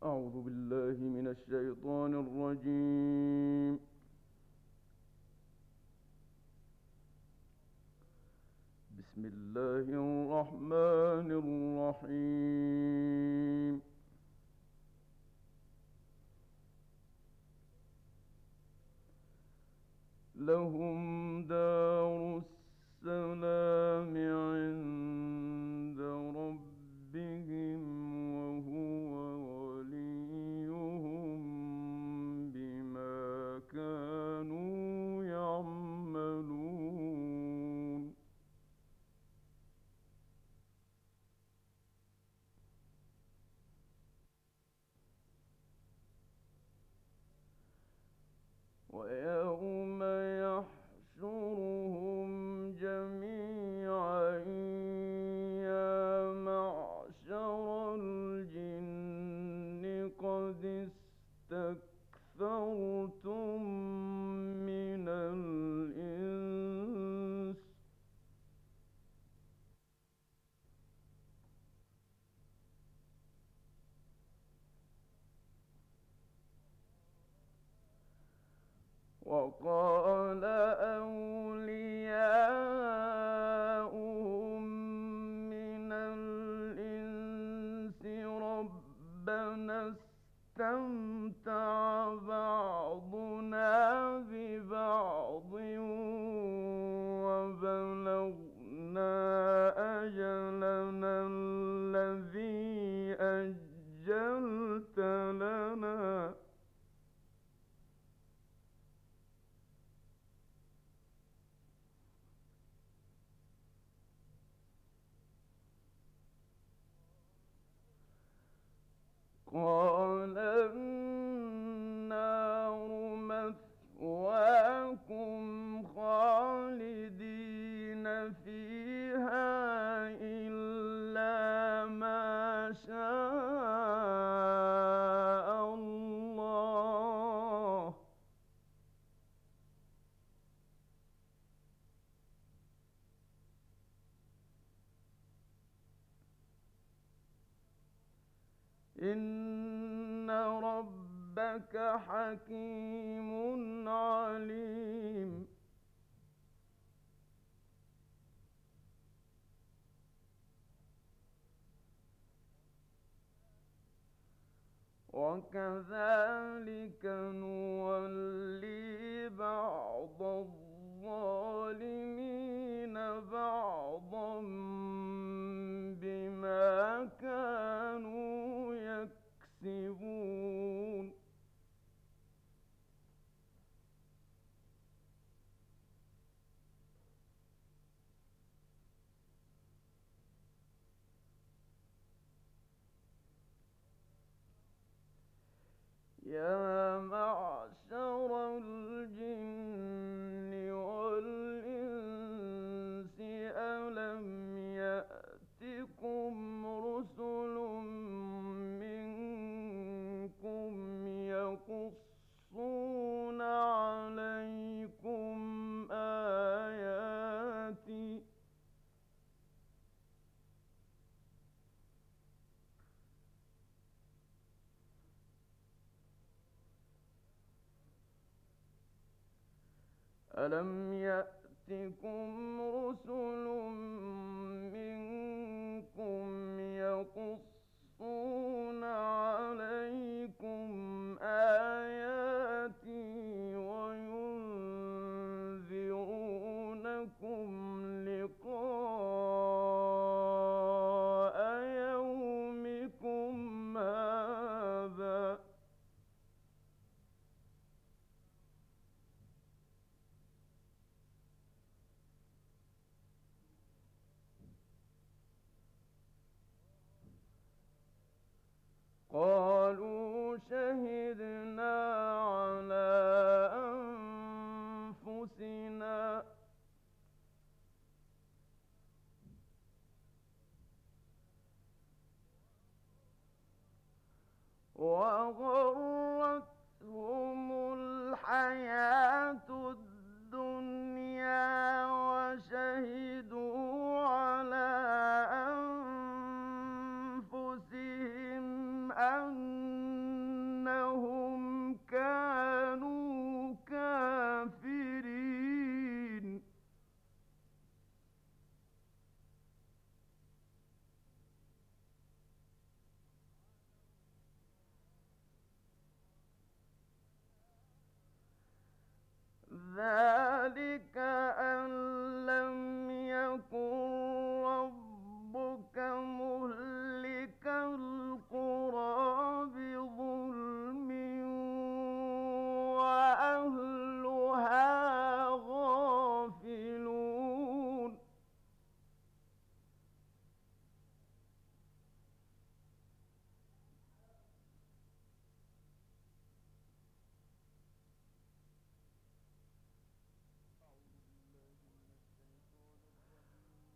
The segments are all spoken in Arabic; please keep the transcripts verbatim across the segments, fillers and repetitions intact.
أعوذ بالله من الشيطان الرجيم. بسم الله الرحمن الرحيم. لهم دار السلام عند ربهم وهو وليهم بما كانوا يعملون. ويوم يحشرهم جميعا يا معشر الجن قد استكثرتم من الإنس وقال أولياؤهم من الإنس ربنا استمتع بعضنا ببعض وبلغنا أجلنا الذي أجلت لنا قال النار مثواكم خالدين فيها إلا ما شاء الله إن ربك حكيم عليم. وكذلك نولي بعض الظالمين بعضا بما كانوا يكسبون. يا معشر الجن والإنس ألم يأتكم رسل منكم يقصون عليكم آياتي ألم يأتكم رسل منكم يقصون عليكم آياتي وينذرونكم لقاء يومكم هذا قالوا شهدنا على أنفسنا وغرتهم الحياة الدنيا وشهدوا على أنفسهم أن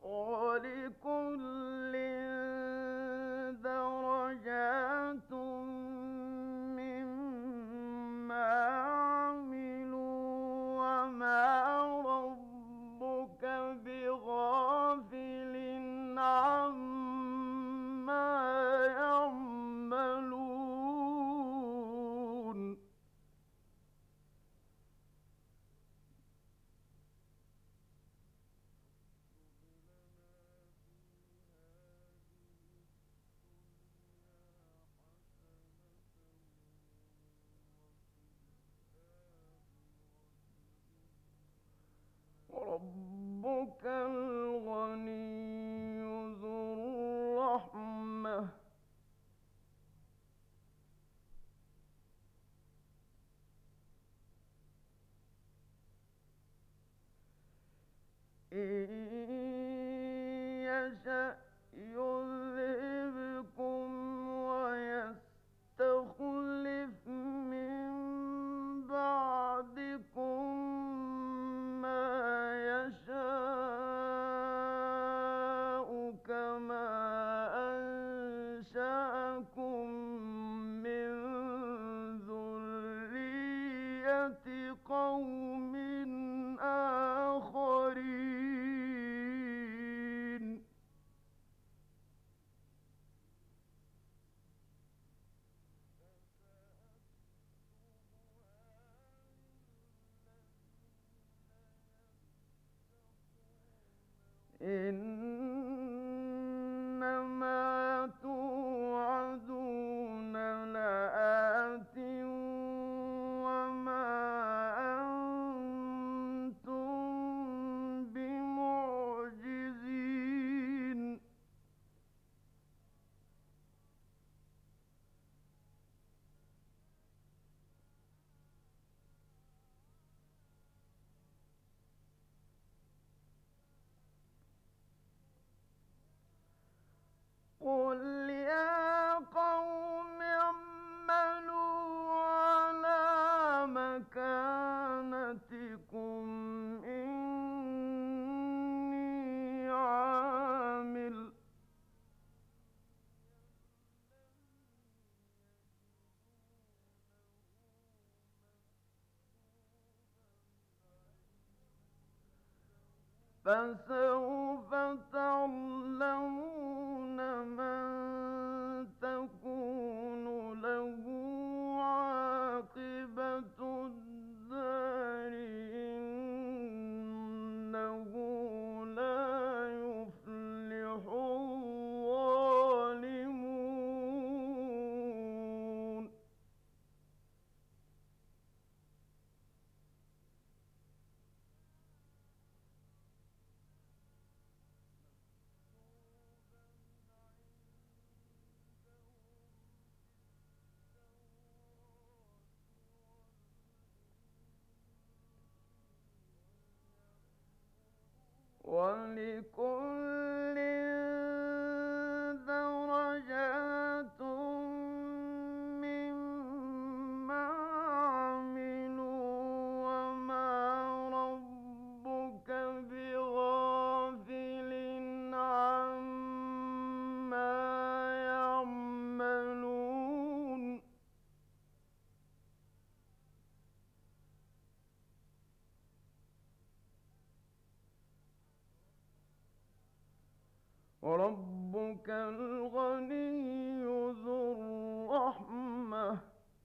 وَلِكُلٍّ دَرَجَاتٌ مِّمَّا عَمِلُوا ۚ وَمَا رَبُّكَ بِغَافِلٍ عَمَّا يَعْمَلُونَ رَبُّكَ الْغَنِيُّ ذُو الرَّحْمَةِ ۚ إِن يَشَأْ يُذْهِبْكُمْ وَيَسْتَخْلِفْ مِن بَعْدِكُم مَّا يَشَاءُ كَمَا أَنشَأَكُم مِّن ذُرِّيَّةِ قَوْمٍ آخَرِينَ إِنَّمَا تُوعَدُونَ لَآتٍ ۖ وَمَا أَنتُم بِمُعْجِزِينَ قُلْ يَا قَوْمِ اعْمَلُوا عَلَىٰ مَكَانَتِكُمْ إِنِّي عَامِلٌ ۖ فَسَوْفَ تَعْلَمُونَ مَن تَكُونُ لَهُ عَاقِبَةُ الدَّارِ ۗ إِنَّهُ لَا يُفْلِحُ الظَّالِمُونَ وَلِكُلٍّ دَرَجَاتٌ مِّمَّا عَمِلُوا ۚ وَمَا رَبُّكَ بِغَافِلٍ عَمَّا يَعْمَلُونَ رَبُّكَ الْغَنِيُّ ذُو الرَّحْمَةِ ۚ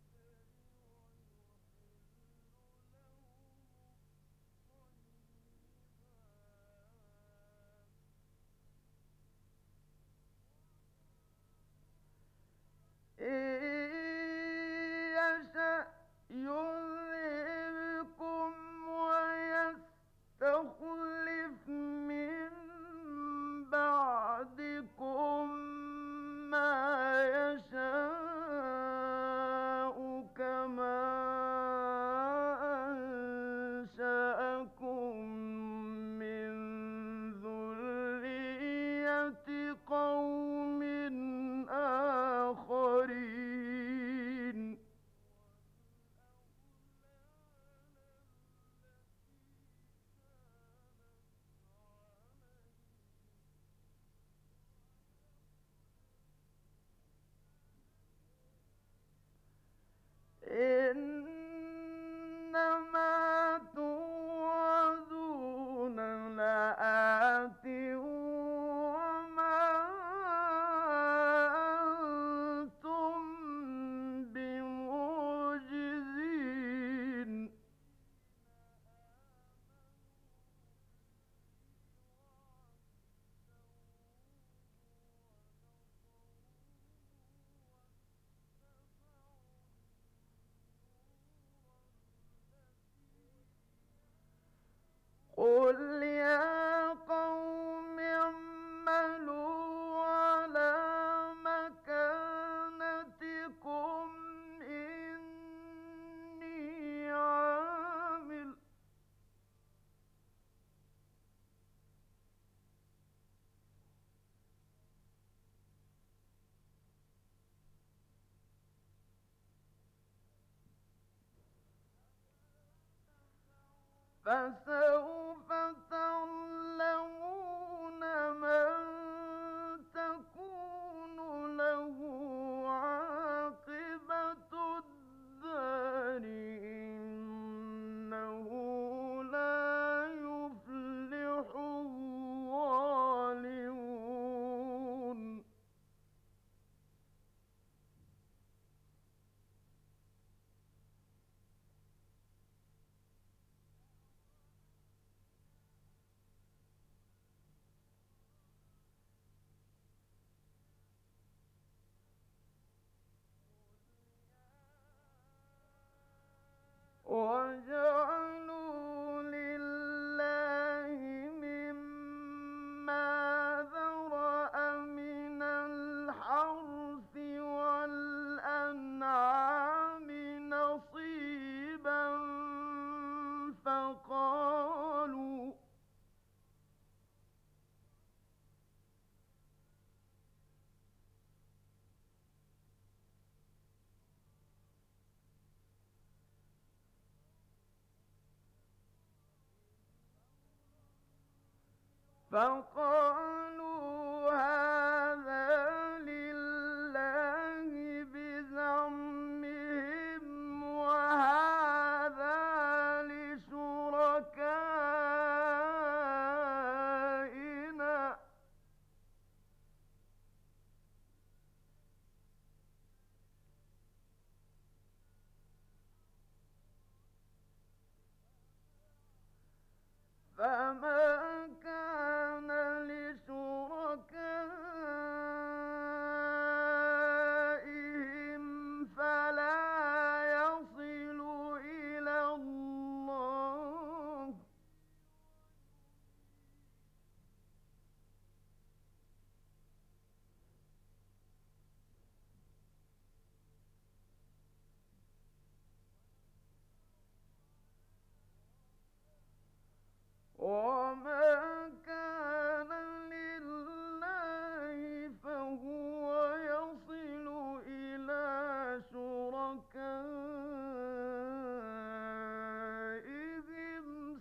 إِن يَشَأْ يُذْهِبْكُمْ وَيَسْتَخْلِفْ مِن بَعْدِكُم قل يا قوم اعملوا على مكانتكم إني عامل فسوف تعلمون من تكون له عاقبة الدار إنه لا يفلح الظالمون وجعلوا لله مما ذرأ من الحرث والأنعام نصيبا فقالوا فقالوا هذا لله بزعمهم وهذا لشركائنا فما كان لشركائهم فلا يصل إلى الله وما كان لله فهو يصل إلى شركائهم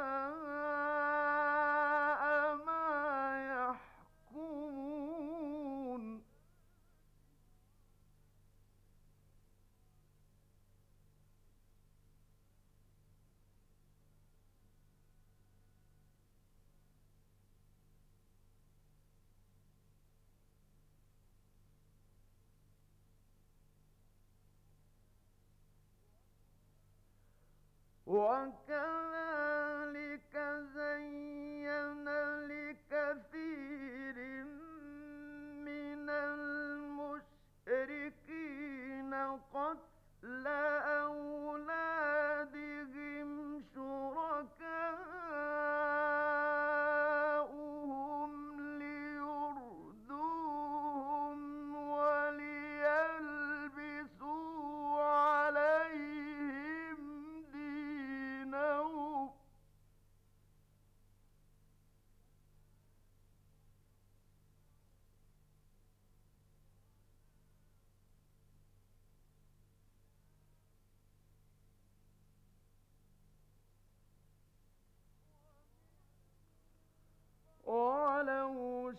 ساء ما يحكمون وكذلك زين لكثير من المشركين قتل أولادهم شركاؤهم ليردوهم وليلبسوا عليهم دينهم ولو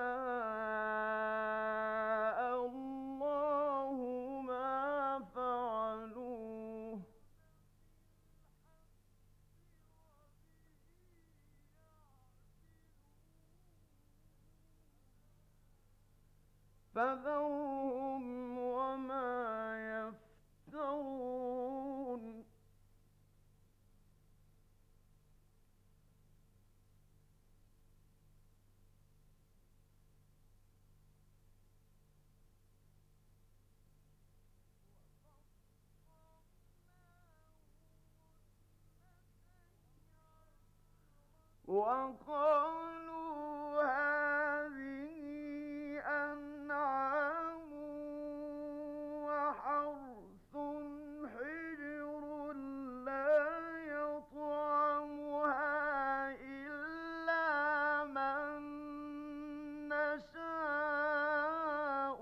شاء الله ما فعلوه فذرهم وما يفترون وقالوا هذه أنعام وحرث حجر لا يطعمها إلا من نشاء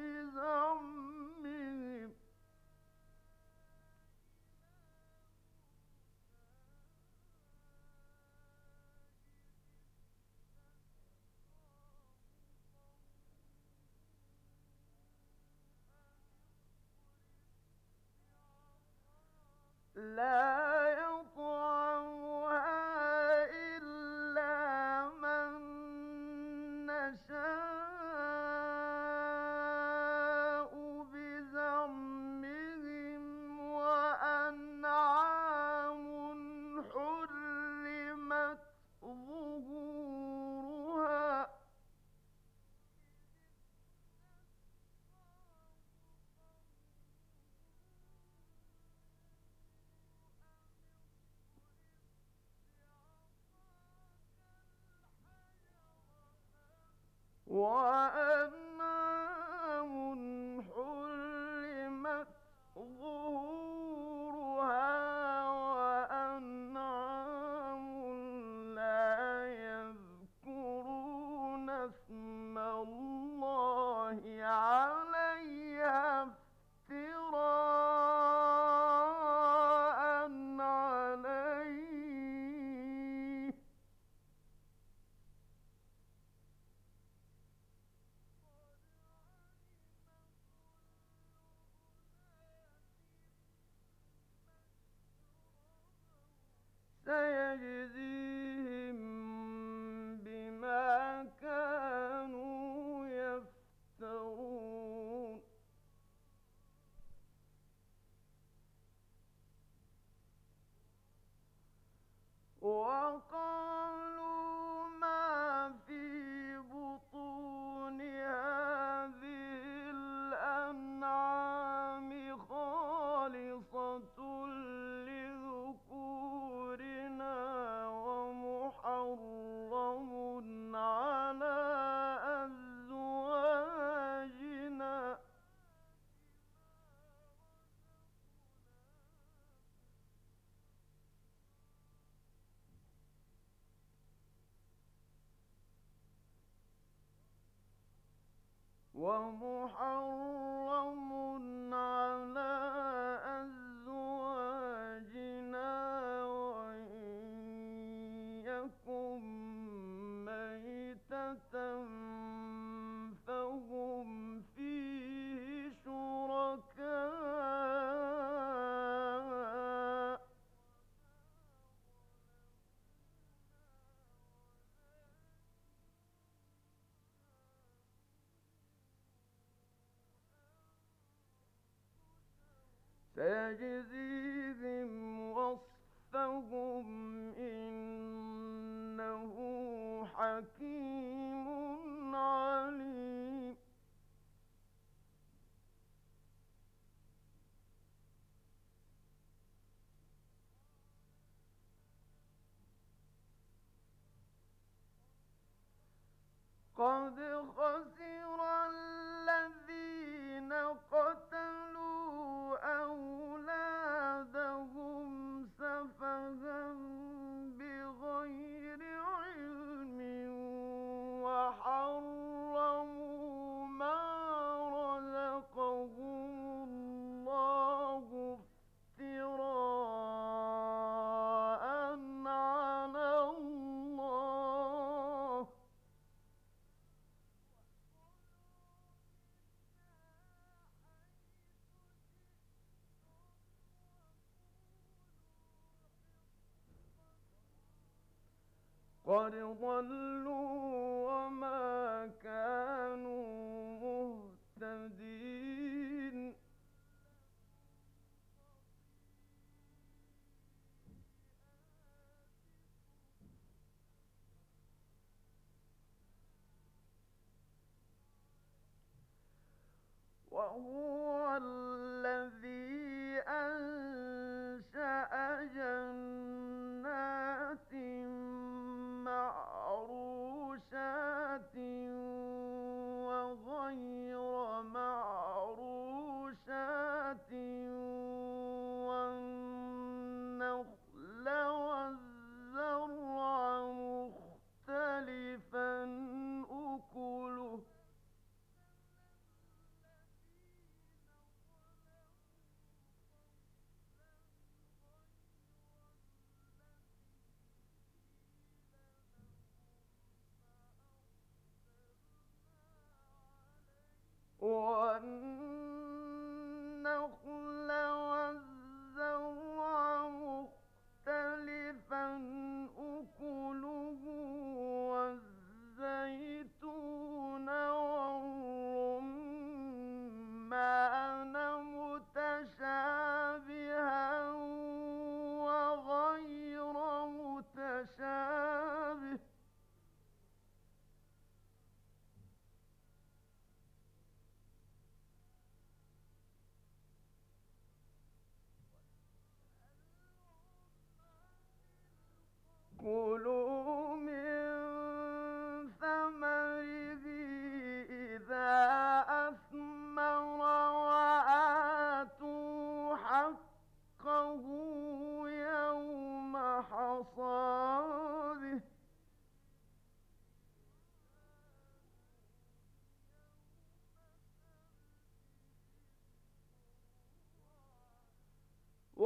بزعمهم لا يطعمها إلا من نشاء بزعمهم وأنعام حرمت ظهورها وأنعام حرمت ظهورها وأنعام لا يذكرون اسم الله عليها افتراء عليه سيجزيهم بما كانوا يفترون وقالوا ما في بطون هذه الأنعام خالصة لذكورنا ومحرم على أزواجنا ومحرم على أزواجنا وإن يكن ميتة فهم فيه شركاء سيجزيهم وصفهم إنه حكيم عليم قد خسر الذين قتلوا أولادهم سفها بغير علم وحرموا ما رزقهم الله افتراء على الله قد ضلوا وما كانوا مهتدين وهو الذي أنشأ جنات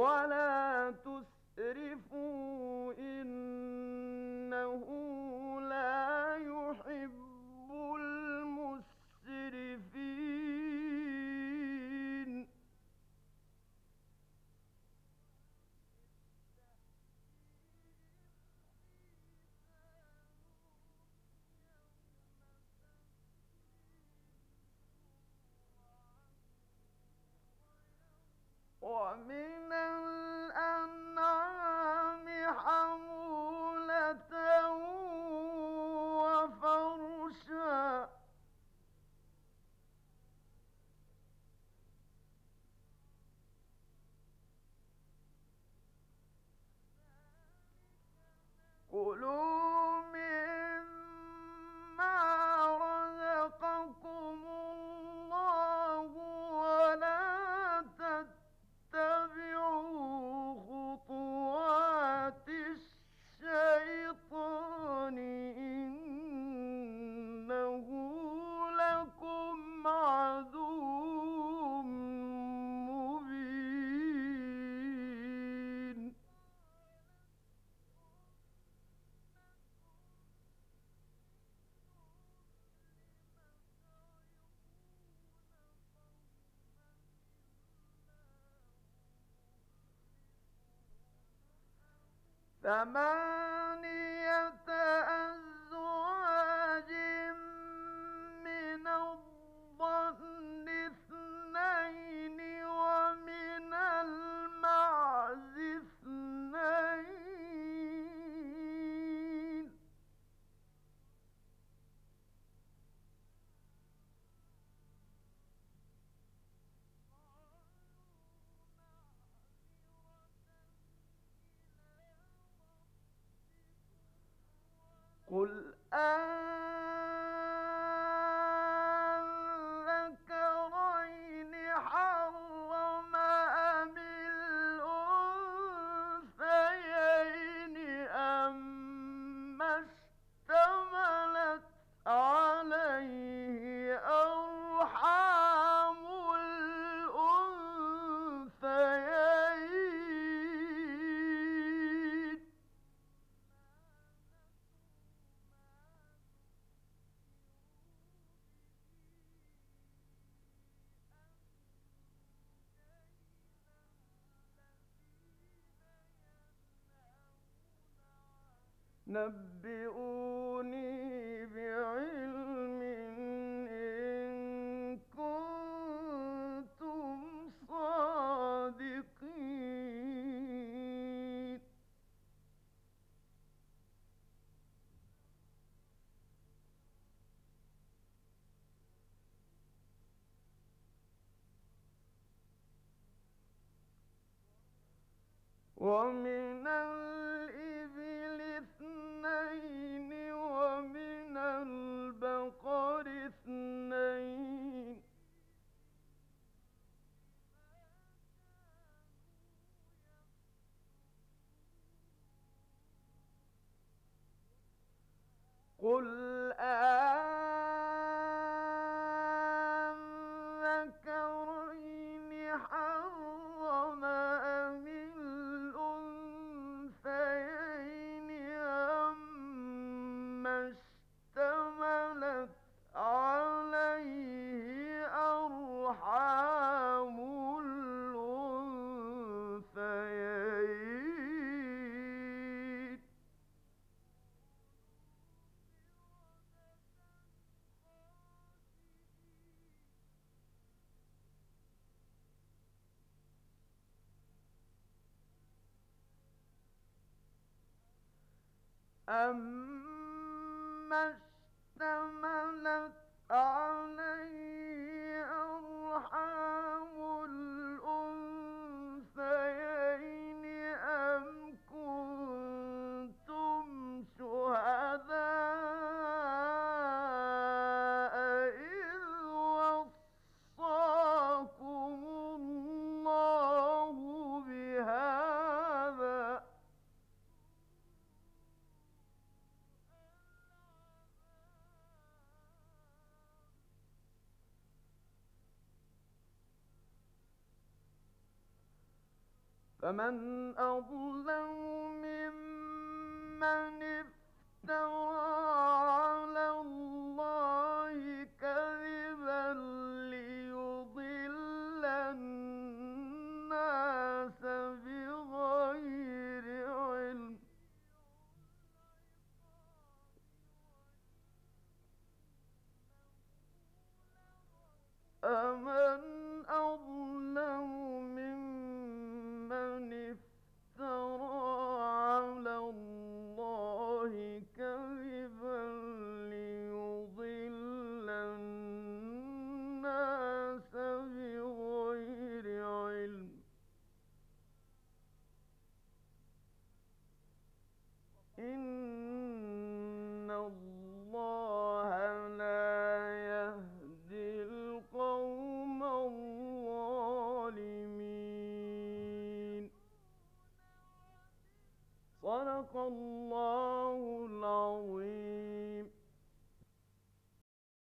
ولا تسرفوا إنه لا يحب المسرفين. ومن الأنعام حمولة وفرشا، كلوا مما رزقكم الله ولا تتبعوا خطوات الشيطان إنه لكم عدو مبين. ثمانية أزواج من الضأن اثنين ومن المعز اثنين. قل أذكرين حرم أم الأنثيين أما اشتملت عليه أرحام الأنثيين. نبئوني بعلم إن كنتم صادقين. ومن الإبل اثنين ومن البقر اثنين. قل أذكرين حرم أم الأنثيين أما اشتملت عليه أرحام الأنثيين. أما اشتملت عليه أرحام الأنثيين أم كنتم شهداء إذ وصاكم الله بهذا فمن أظلم ممن افترى على الله كذبا ليضل الناس بغير علم. أمن أظلم ممن افترى على الله كذبا ليضل الناس بغير علم. إن الله لا يهدي القوم الظالمين. صدق الله العظيم.